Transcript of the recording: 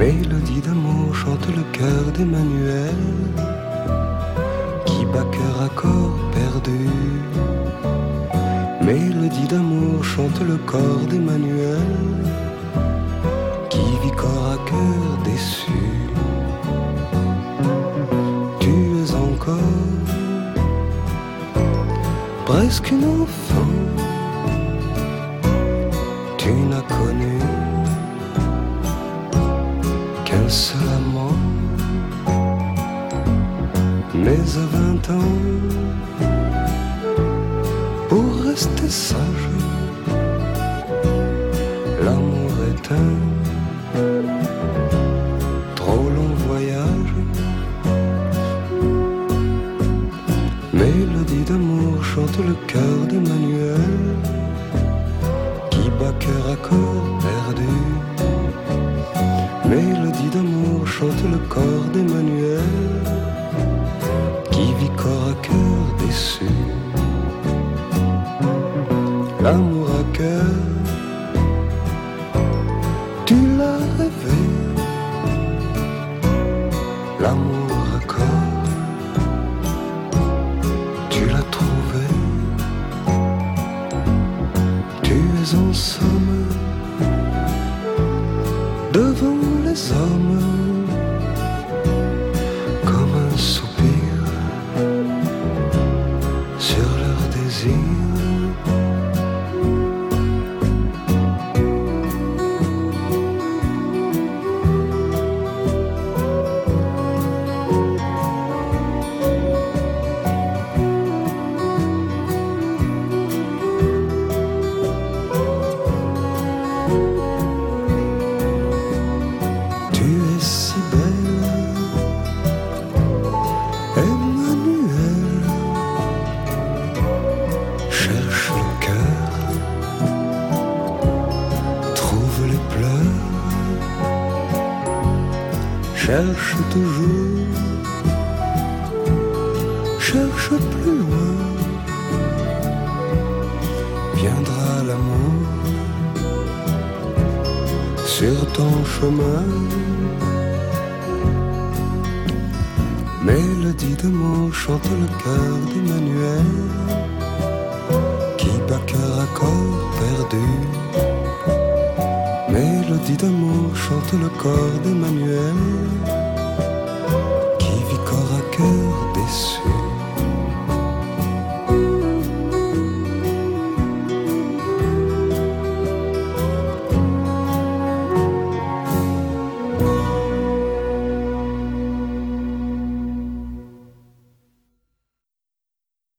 Mélodie d'amour chante le cœur d'Emmanuel, qui bat cœur à corps perdu. Mélodie d'amour chante le corps d'Emmanuel, qui vit corps à cœur déçu. Tu es encore presque une enfant, tu n'as connu qu'un seul amant. Mais à 20 ans, pour rester sage, l'amour est un trop long voyage. Mélodie d'amour chante le cœur d'Emmanuel, qui bat cœur à corps perdu. Mélodie d'amour chante le corps d'Emmanuel, qui vit corps à cœur déçu. L'amour à cœur, tu l'as rêvé. L'amour à corps, tu l'as trouvé. Tu es en somme devant les hommes comme un soupir sur leur désir. Cherche toujours, cherche plus loin, viendra l'amour sur ton chemin. Mélodie d'amour chante le cœur d'Emmanuel, qui bat cœur à corps perdu. Mélodie d'amour chante le corps d'Emmanuel,